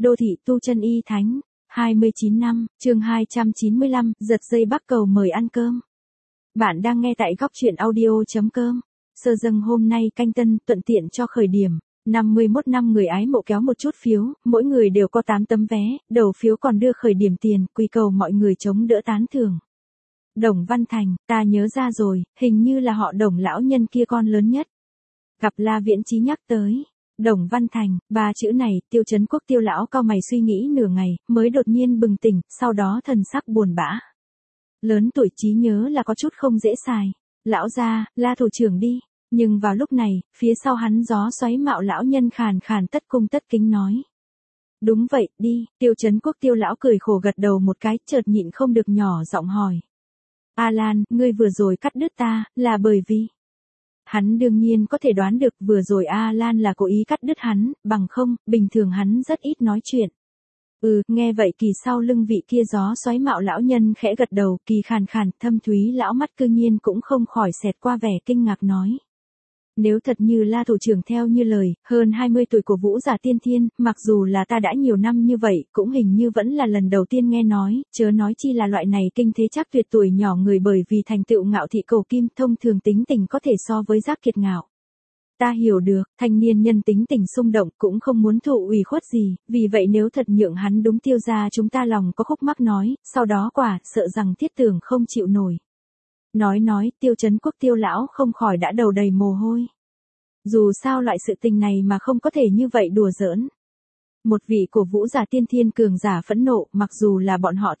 Đô thị tu chân y thánh, 29 năm, chương 295, giật dây bắc cầu mời ăn cơm. Bạn đang nghe tại góc truyện audio.com. Sơ dâng hôm nay canh tân, thuận tiện cho khởi điểm. 51 năm người ái mộ kéo một chút phiếu, mỗi người đều có 8 tấm vé, đầu phiếu còn đưa khởi điểm tiền, quy cầu mọi người chống đỡ tán thưởng. Đồng Văn Thành, ta nhớ ra rồi, hình như là họ Đồng lão nhân kia con lớn nhất. Gặp La Viễn Chí nhắc tới. Đồng Văn Thành, ba chữ này, Tiêu Chấn Quốc Tiêu lão cau mày suy nghĩ nửa ngày, mới đột nhiên bừng tỉnh, sau đó thần sắc buồn bã. Lớn tuổi trí nhớ là có chút không dễ xài. Lão gia, La thủ trưởng đi. Nhưng vào lúc này, phía sau hắn gió xoáy mạo lão nhân khàn khàn tất cung tất kính nói. Đúng vậy, đi. Tiêu Chấn Quốc Tiêu lão cười khổ gật đầu một cái, chợt nhịn không được nhỏ giọng hỏi. A Lan, ngươi vừa rồi cắt đứt ta, là bởi vì... Hắn đương nhiên có thể đoán được vừa rồi A Lan là cố ý cắt đứt hắn, bằng không, bình thường hắn rất ít nói chuyện. Nghe vậy kỳ sau lưng vị kia gió xoáy mạo lão nhân khẽ gật đầu, kỳ khàn khàn, thâm thúy lão mắt cư nhiên cũng không khỏi xẹt qua vẻ kinh ngạc nói. Nếu thật như La thủ trưởng theo như lời, hơn 20 tuổi của Vũ Giả Tiên Thiên, mặc dù là ta đã nhiều năm như vậy, cũng hình như vẫn là lần đầu tiên nghe nói, chớ nói chi là loại này kinh thế chắc tuyệt tuổi nhỏ người bởi vì thành tựu ngạo thị cầu kim thông thường tính tình có thể so với Giác Kiệt ngạo. Ta hiểu được, thanh niên nhân tính tình xung động cũng không muốn thụ ủy khuất gì, vì vậy nếu thật nhượng hắn đúng Tiêu gia chúng ta lòng có khúc mắc nói, sau đó quả, sợ rằng Thiết Tường không chịu nổi. Nói, Tiêu Chấn Quốc Tiêu lão không khỏi đã đầu đầy mồ hôi. Dù sao loại sự tình này mà không có thể như vậy đùa giỡn. Một vị của Vũ Giả Tiên Thiên cường giả phẫn nộ, mặc dù là bọn họ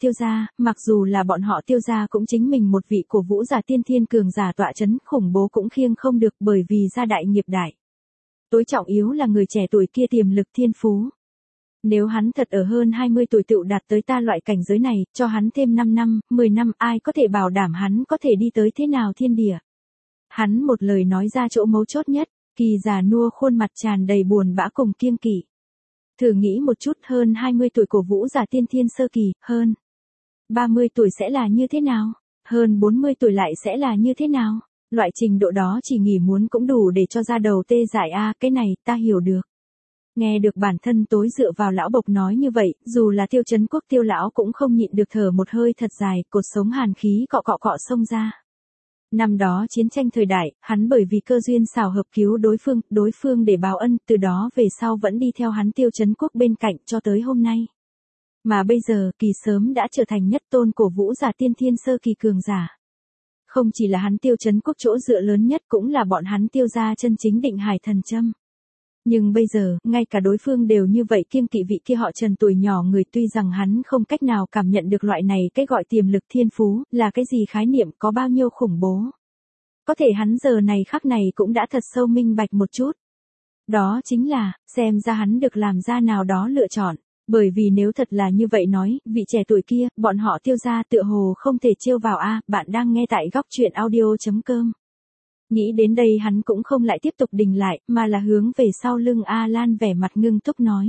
Tiêu gia cũng chính mình một vị của Vũ Giả Tiên Thiên cường giả tọa chấn, khủng bố cũng khiêng không được bởi vì gia đại nghiệp đại. Tối trọng yếu là người trẻ tuổi kia tiềm lực thiên phú. Nếu hắn thật ở hơn 20 tuổi tựu đạt tới ta loại cảnh giới này, cho hắn thêm 5 năm, 10 năm, ai có thể bảo đảm hắn có thể đi tới thế nào thiên địa. Hắn một lời nói ra chỗ mấu chốt nhất, kỳ già nua khuôn mặt tràn đầy buồn bã cùng kiêng kỵ. Thử nghĩ một chút, hơn 20 tuổi của Vũ Giả Tiên Thiên sơ kỳ, hơn 30 tuổi sẽ là như thế nào? Hơn 40 tuổi lại sẽ là như thế nào? Loại trình độ đó chỉ nghỉ muốn cũng đủ để cho ra đầu tê dại a, cái này ta hiểu được. Nghe được bản thân tối dựa vào lão bộc nói như vậy, dù là Tiêu Chấn Quốc Tiêu lão cũng không nhịn được thở một hơi thật dài, cột sống hàn khí cọ xông ra. Năm đó chiến tranh thời đại, hắn bởi vì cơ duyên xảo hợp cứu đối phương để báo ân, từ đó về sau vẫn đi theo hắn Tiêu Chấn Quốc bên cạnh cho tới hôm nay. Mà bây giờ, kỳ sớm đã trở thành nhất tôn của Vũ Giả Tiên Thiên sơ kỳ cường giả. Không chỉ là hắn Tiêu Chấn Quốc chỗ dựa lớn nhất cũng là bọn hắn Tiêu gia chân chính định hải thần châm. Nhưng bây giờ, ngay cả đối phương đều như vậy kiêng kỵ vị kia họ Trần tuổi nhỏ người, tuy rằng hắn không cách nào cảm nhận được loại này cái gọi tiềm lực thiên phú, là cái gì khái niệm có bao nhiêu khủng bố. Có thể hắn giờ này khắc này cũng đã thật sâu minh bạch một chút. Đó chính là, xem ra hắn được làm ra nào đó lựa chọn. Bởi vì nếu thật là như vậy nói, vị trẻ tuổi kia, bọn họ Tiêu gia tựa hồ không thể trêu vào a. Bạn đang nghe tại góc truyện audio.com. Nghĩ đến đây hắn cũng không lại tiếp tục đình lại, mà là hướng về sau lưng A Lan vẻ mặt ngưng túc nói.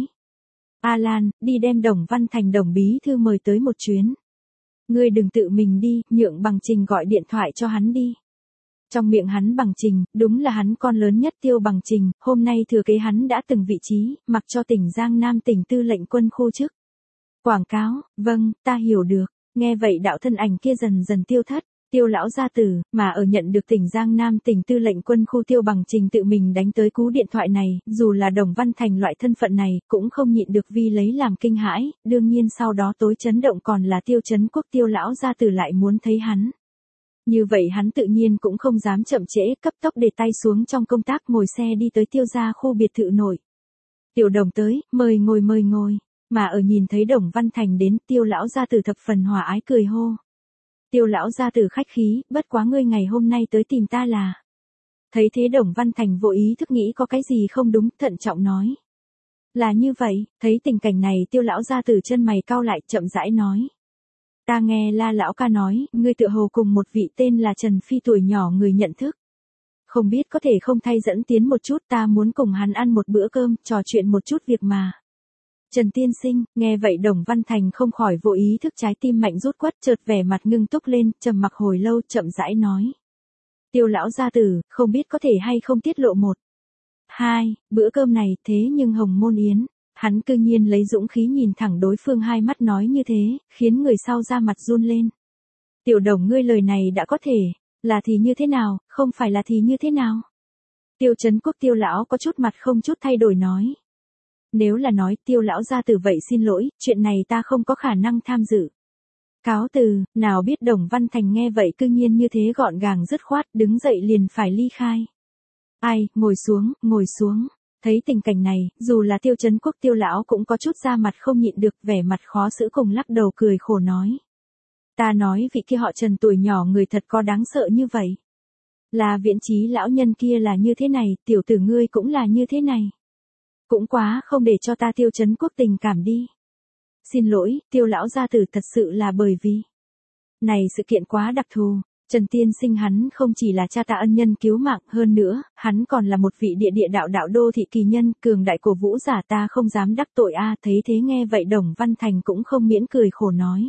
A Lan, đi đem Đồng Văn Thành Đồng bí thư mời tới một chuyến. Ngươi đừng tự mình đi, nhượng Bằng Trình gọi điện thoại cho hắn đi. Trong miệng hắn Bằng Trình, đúng là hắn con lớn nhất Tiêu Bằng Trình, hôm nay thừa kế hắn đã từng vị trí, mặc cho tỉnh Giang Nam tỉnh tư lệnh quân khu chức. Quảng cáo, vâng, ta hiểu được, nghe vậy đạo thân ảnh kia dần dần tiêu thất. Tiêu lão gia tử, mà ở nhận được tỉnh Giang Nam tỉnh tư lệnh quân khu Tiêu Bằng Trình tự mình đánh tới cú điện thoại này, dù là Đồng Văn Thành loại thân phận này, cũng không nhịn được vì lấy làm kinh hãi, đương nhiên sau đó tối chấn động còn là Tiêu Chấn Quốc Tiêu lão gia tử lại muốn thấy hắn. Như vậy hắn tự nhiên cũng không dám chậm trễ, cấp tốc để tay xuống trong công tác ngồi xe đi tới Tiêu gia khu biệt thự nội. Tiểu Đồng tới, mời ngồi, mà ở nhìn thấy Đồng Văn Thành đến, Tiêu lão gia tử thập phần hòa ái cười hô. Tiêu lão gia tử khách khí, bất quá ngươi ngày hôm nay tới tìm ta là. Thấy thế Đồng Văn Thành vô ý thức nghĩ có cái gì không đúng, thận trọng nói. Là như vậy, thấy tình cảnh này Tiêu lão gia tử chân mày cau lại, chậm rãi nói. Ta nghe La lão ca nói, ngươi tựa hồ cùng một vị tên là Trần Phi tuổi nhỏ người nhận thức. Không biết có thể không thay dẫn tiến một chút, ta muốn cùng hắn ăn một bữa cơm, trò chuyện một chút việc mà. Trần tiên sinh, nghe vậy Đồng Văn Thành không khỏi vô ý thức trái tim mạnh rút quất, chợt vẻ mặt ngưng túc lên, trầm mặc hồi lâu, chậm rãi nói. Tiêu lão gia tử, không biết có thể hay không tiết lộ một. Hai, bữa cơm này, thế nhưng Hồng Môn Yến, Hắn cư nhiên lấy dũng khí nhìn thẳng đối phương hai mắt nói như thế, khiến người sau ra mặt run lên. Tiểu Đồng ngươi lời này đã có thể, là thì như thế nào, không phải là thì như thế nào? Tiêu Chấn Quốc Tiêu lão có chút mặt không chút thay đổi nói. Nếu là nói Tiêu lão gia tử vậy xin lỗi, chuyện này ta không có khả năng tham dự. Cáo từ, nào biết Đồng Văn Thành nghe vậy cư nhiên như thế gọn gàng dứt khoát, đứng dậy liền phải ly khai. Ai, ngồi xuống. Thấy tình cảnh này, dù là Tiêu Chấn Quốc Tiêu lão cũng có chút ra mặt không nhịn được, vẻ mặt khó xử cùng lắc đầu cười khổ nói. Ta nói vị kia họ Trần tuổi nhỏ người thật có đáng sợ như vậy. Là Viễn Chí lão nhân kia là như thế này, tiểu tử ngươi cũng là như thế này. Cũng quá không để cho ta Tiêu Chấn Quốc tình cảm đi. Xin lỗi, Tiêu lão gia tử, thật sự là bởi vì này sự kiện quá đặc thù. Trần tiên sinh hắn không chỉ là cha ta ân nhân cứu mạng, hơn nữa, hắn còn là một vị địa đạo đô thị kỳ nhân, cường đại cổ vũ giả, ta không dám đắc tội a. Thấy thế nghe vậy Đồng Văn Thành cũng không miễn cười khổ nói.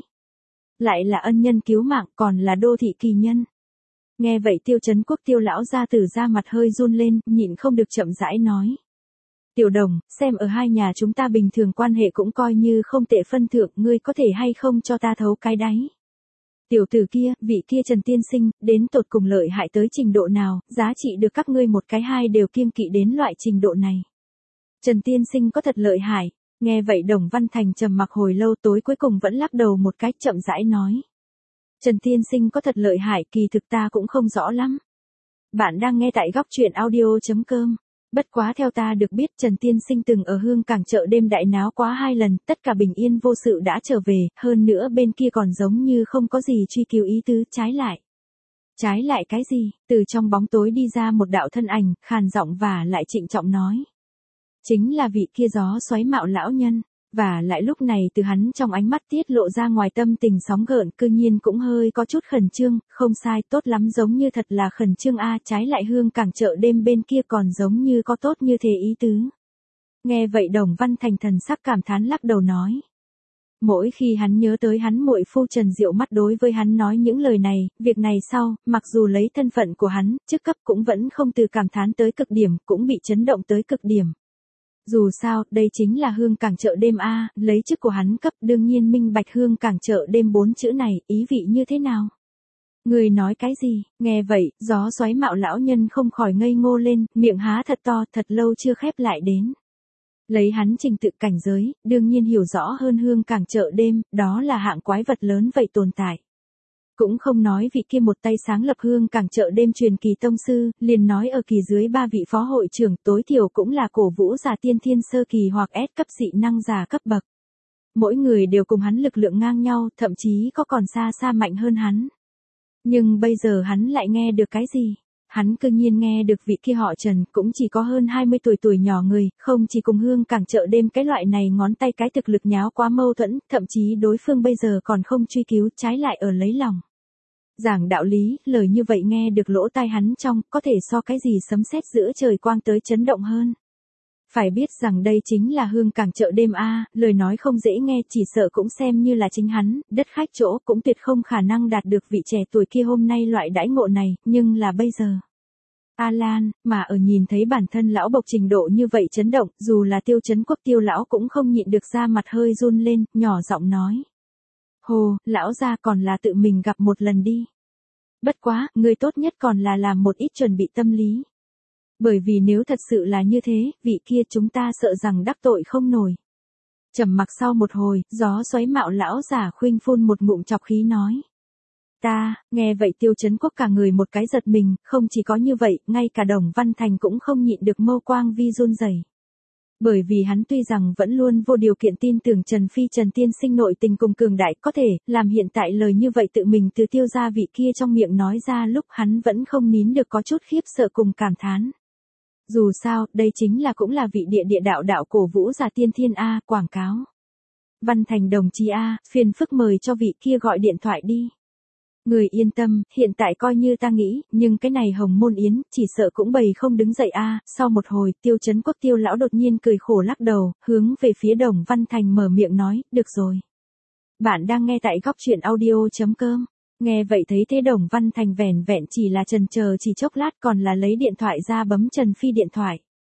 Lại là ân nhân cứu mạng, còn là đô thị kỳ nhân. Nghe vậy Tiêu Chấn Quốc Tiêu lão gia tử ra mặt hơi run lên, nhịn không được chậm rãi nói. Tiểu Đồng, xem ở hai nhà chúng ta bình thường quan hệ cũng coi như không tệ phân thượng, ngươi có thể hay không cho ta thấu cái đáy. Tiểu tử kia, vị kia Trần tiên sinh, đến tột cùng lợi hại tới trình độ nào, giá trị được các ngươi một cái hai đều kiêng kỵ đến loại trình độ này. Trần tiên sinh có thật lợi hại. Nghe vậy Đồng Văn Thành trầm mặc hồi lâu, tối cuối cùng vẫn lắc đầu một cái, chậm rãi nói. Trần tiên sinh có thật lợi hại, kỳ thực ta cũng không rõ lắm. Bạn đang nghe tại góc truyện audio.com. Bất quá theo ta được biết Trần tiên sinh từng ở Hương Cảng chợ đêm đại náo quá 2 lần, tất cả bình yên vô sự đã trở về, hơn nữa bên kia còn giống như không có gì truy cứu ý tứ, trái lại. Trái lại cái gì? Từ trong bóng tối đi ra một đạo thân ảnh, khàn giọng và lại trịnh trọng nói. Chính là vị kia gió xoáy Mạo lão nhân, và lại lúc này từ hắn trong ánh mắt tiết lộ ra ngoài tâm tình sóng gợn, cư nhiên cũng hơi có chút khẩn trương, không sai, tốt lắm, giống như thật là khẩn trương a. Trái lại Hương Cảng chợ đêm bên kia còn giống như có tốt như thế ý tứ. Nghe vậy Đồng Văn Thành thần sắc cảm thán lắc đầu nói. Mỗi khi hắn nhớ tới hắn muội phu Trần Diệu Mắt đối với hắn nói những lời này, việc này sau, mặc dù lấy thân phận của hắn, chức cấp cũng vẫn không từ cảm thán tới cực điểm, cũng bị chấn động tới cực điểm. Dù sao, đây chính là Hương Cảng chợ đêm a, lấy chức của hắn cấp, đương nhiên minh bạch Hương Cảng chợ đêm 4 chữ này, ý vị như thế nào. Người nói cái gì? Nghe vậy, gió xoáy Mạo lão nhân không khỏi ngây ngô lên, miệng há thật to, thật lâu chưa khép lại đến. Lấy hắn trình tự cảnh giới, đương nhiên hiểu rõ hơn Hương Cảng chợ đêm, đó là hạng quái vật lớn vậy tồn tại. Cũng không nói vị kia một tay sáng lập Hương Cảng chợ đêm truyền kỳ tông sư, liền nói ở kỳ dưới 3 vị phó hội trưởng tối thiểu cũng là cổ vũ giả tiên thiên sơ kỳ hoặc S cấp dị năng giả cấp bậc. Mỗi người đều cùng hắn lực lượng ngang nhau, thậm chí có còn xa xa mạnh hơn hắn. Nhưng bây giờ hắn lại nghe được cái gì? Hắn cư nhiên nghe được vị kia họ Trần cũng chỉ có hơn 20 tuổi nhỏ người, không chỉ cùng Hương Cảng chợ đêm cái loại này ngón tay cái thực lực nháo quá mâu thuẫn, thậm chí đối phương bây giờ còn không truy cứu, trái lại ở lấy lòng. Giảng đạo lý, lời như vậy nghe được lỗ tai hắn trong, có thể so cái gì sấm sét giữa trời quang tới chấn động hơn. Phải biết rằng đây chính là Hương Cảng chợ đêm a, lời nói không dễ nghe, chỉ sợ cũng xem như là chính hắn, đất khách chỗ cũng tuyệt không khả năng đạt được vị trẻ tuổi kia hôm nay loại đãi ngộ này, nhưng là bây giờ. Alan, mà ở nhìn thấy bản thân lão bộc trình độ như vậy chấn động, dù là Tiêu Chấn Quốc Tiêu lão cũng không nhịn được ra mặt hơi run lên, nhỏ giọng nói. Hồ, lão gia còn là tự mình gặp một lần đi. Bất quá, người tốt nhất còn là làm một ít chuẩn bị tâm lý. Bởi vì nếu thật sự là như thế, vị kia chúng ta sợ rằng đắc tội không nổi. Trầm mặc sau một hồi, gió xoáy Mạo lão giả khuynh phun một ngụm chọc khí nói. Ta, nghe vậy Tiêu Chấn Quốc cả người một cái giật mình, không chỉ có như vậy, ngay cả Đồng Văn Thành cũng không nhịn được mâu quang vi run rẩy. Bởi vì hắn tuy rằng vẫn luôn vô điều kiện tin tưởng Trần tiên sinh nội tình cùng cường đại có thể, làm hiện tại lời như vậy tự mình từ Tiêu gia vị kia trong miệng nói ra lúc hắn vẫn không nín được có chút khiếp sợ cùng cảm thán. Dù sao, đây chính là cũng là vị địa đạo cổ vũ giả tiên thiên A, quảng cáo. Văn Thành đồng chí A, phiền phức mời cho vị kia gọi điện thoại đi. Người yên tâm, hiện tại coi như ta nghĩ, nhưng cái này Hồng Môn Yến, chỉ sợ cũng bày không đứng dậy a. Sau một hồi, Tiêu Chấn Quốc Tiêu lão đột nhiên cười khổ lắc đầu, hướng về phía Đồng Văn Thành mở miệng nói, được rồi. Bạn đang nghe tại góc truyện audio.com. Nghe vậy thấy thế Đồng Văn Thành vẻn vẹn chỉ là chần chờ chỉ chốc lát còn là lấy điện thoại ra bấm Trần Phi điện thoại.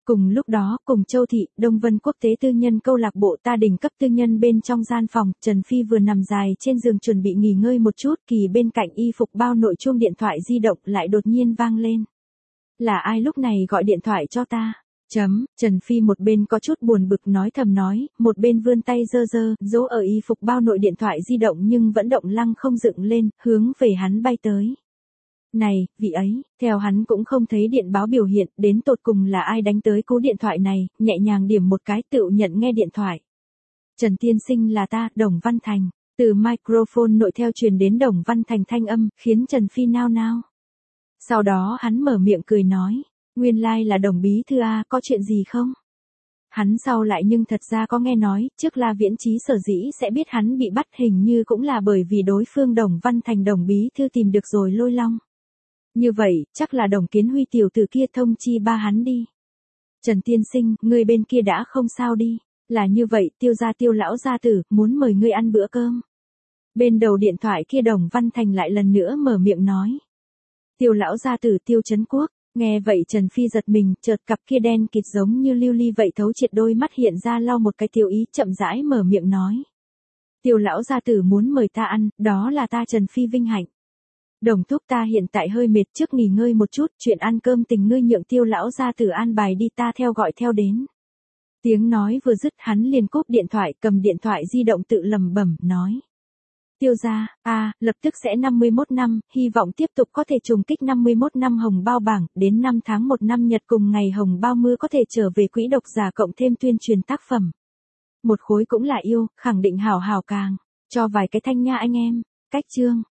Cùng lúc đó, cùng Châu Thị, Đông Vân Quốc tế tư nhân câu lạc bộ ta đỉnh cấp tư nhân bên trong gian phòng, Trần Phi vừa nằm dài trên giường chuẩn bị nghỉ ngơi một chút, kỳ bên cạnh y phục bao nội chuông điện thoại di động lại đột nhiên vang lên. Là ai lúc này gọi điện thoại cho ta? Trần Phi một bên có chút buồn bực nói thầm nói, một bên vươn tay giơ giấu ở y phục bao nội điện thoại di động nhưng vẫn động lăng không dựng lên, hướng về hắn bay tới. Này, vị ấy, theo hắn cũng không thấy điện báo biểu hiện, đến tột cùng là ai đánh tới cú điện thoại này, nhẹ nhàng điểm một cái tự nhận nghe điện thoại. Trần tiên sinh là ta, Đồng Văn Thành, từ microphone nội theo truyền đến Đồng Văn Thành thanh âm, khiến Trần Phi nao nao. Sau đó hắn mở miệng cười nói, nguyên lai là Đồng bí thư a, có chuyện gì không? Hắn sau lại nhưng thật ra có nghe nói, trước La Viễn Chí sở dĩ sẽ biết hắn bị bắt hình như cũng là bởi vì đối phương Đồng Văn Thành Đồng bí thư tìm được rồi lôi long. Như vậy, chắc là Đồng Kiến Huy tiểu tử kia thông chi ba hắn đi. Trần tiên sinh, ngươi bên kia đã không sao đi. Là như vậy, Tiêu lão gia tử, muốn mời ngươi ăn bữa cơm. Bên đầu điện thoại kia Đồng Văn Thành lại lần nữa mở miệng nói. Tiêu lão gia tử Tiêu Trấn Quốc, nghe vậy Trần Phi giật mình, chợt cặp kia đen kịt giống như lưu ly vậy thấu triệt đôi mắt hiện ra lau một cái tiêu ý, chậm rãi mở miệng nói. Tiêu lão gia tử muốn mời ta ăn, đó là ta Trần Phi vinh hạnh. Đồng thúc ta hiện tại hơi mệt, trước nghỉ ngơi một chút, chuyện ăn cơm tình ngươi nhượng Tiêu lão gia tử an bài đi, ta theo gọi theo đến. Tiếng nói vừa dứt hắn liền cúp điện thoại, cầm điện thoại di động tự lẩm bẩm nói. Tiêu gia, lập tức sẽ 51 năm, hy vọng tiếp tục có thể trùng kích 51 năm hồng bao bảng, đến 5 tháng 1 năm nhật cùng ngày hồng bao mưa có thể trở về quỹ độc giả cộng thêm tuyên truyền tác phẩm. Một khối cũng là yêu, khẳng định hảo hảo càng, cho vài cái thanh nha anh em, cách chương.